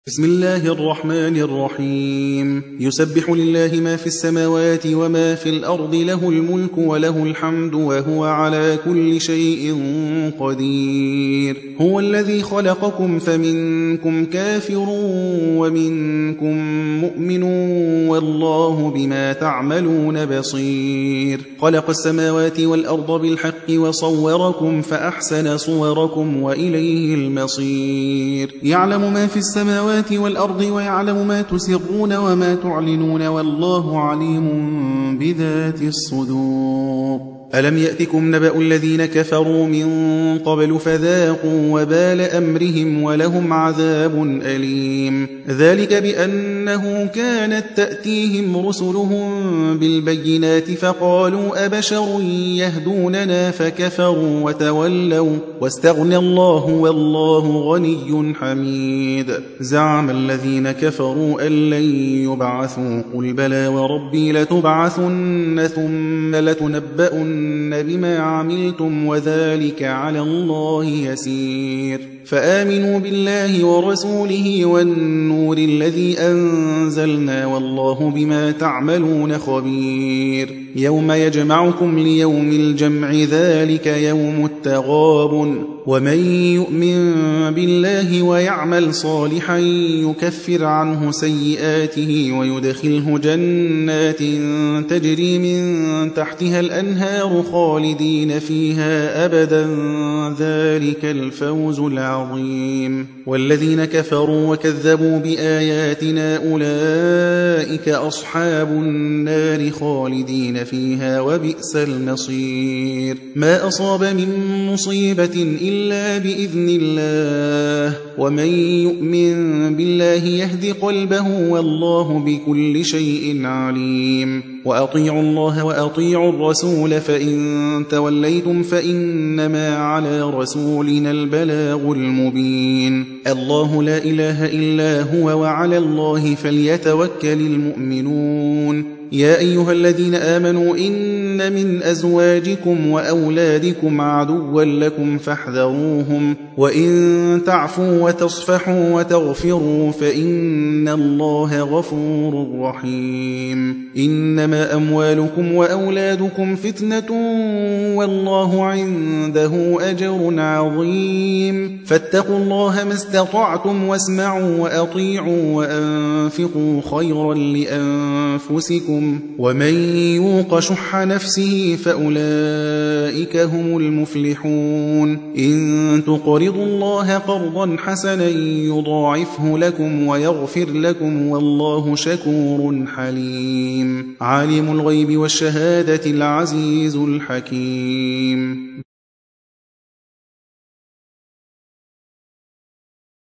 بسم الله الرحمن الرحيم. يسبح لله ما في السماوات وما في الأرض، له الملك وله الحمد وهو على كل شيء قدير. هو الذي خلقكم فمنكم كافر ومنكم مؤمن والله بما تعملون بصير. خلق السماوات والأرض بالحق وصوركم فأحسن صوركم وإليه المصير. يعلم ما في السماوات والأرض ويعلم ما تسرون وما تعلنون والله عليم بذات الصدور. ألم يأتكم نبأ الذين كفروا من قبل فذاقوا وبال أمرهم ولهم عذاب أليم. ذلك بأنه كانت تأتيهم رسلهم بالبينات فقالوا أبشر يهدوننا فكفروا وتولوا واستغنى الله والله غني حميد. زعم الذين كفروا أن لن يبعثوا قل بلى وربي لتبعثن ثم لتنبؤن بما عملتم وذلك على الله يسير. فآمنوا بالله ورسوله والنور الذي أنزلنا والله بما تعملون خبير. يوم يجمعكم ليوم الجمع ذلك يوم التغابن. ومن يؤمن بالله ويعمل صالحا يكفر عنه سيئاته ويدخله جنات تجري من تحتها الأنهار خالدين فيها أبدا ذلك الفوز العظيم. والذين كفروا وكذبوا بآياتنا أولئك أصحاب النار خالدين فيها وبئس المصير. ما أصاب من مصيبة إلا بإذن الله ومن يؤمن بالله يهد قلبه والله بكل شيء عليم. وأطيعوا الله وأطيعوا الرسول فإن توليتم فإنما على رسولنا البلاغ المبين. الله لا إله إلا هو وعلى الله فليتوكل المؤمنون. يا أيها الذين آمنوا إن من أزواجكم وأولادكم عدوا لكم فاحذروهم وإن تعفوا وتصفحوا وتغفروا فإن الله غفور رحيم. إنما أموالكم وأولادكم فتنة والله عنده أجر عظيم. فاتقوا الله ما استطعتم واسمعوا وأطيعوا وأنفقوا خيرا لأنفسكم ومن يوق شح نفسه فأولئك هم المفلحون. إن تقرضوا الله قرضا حسنا يضاعفه لكم ويغفر لكم والله شكور حليم. عالم الغيب والشهادة العزيز الحكيم.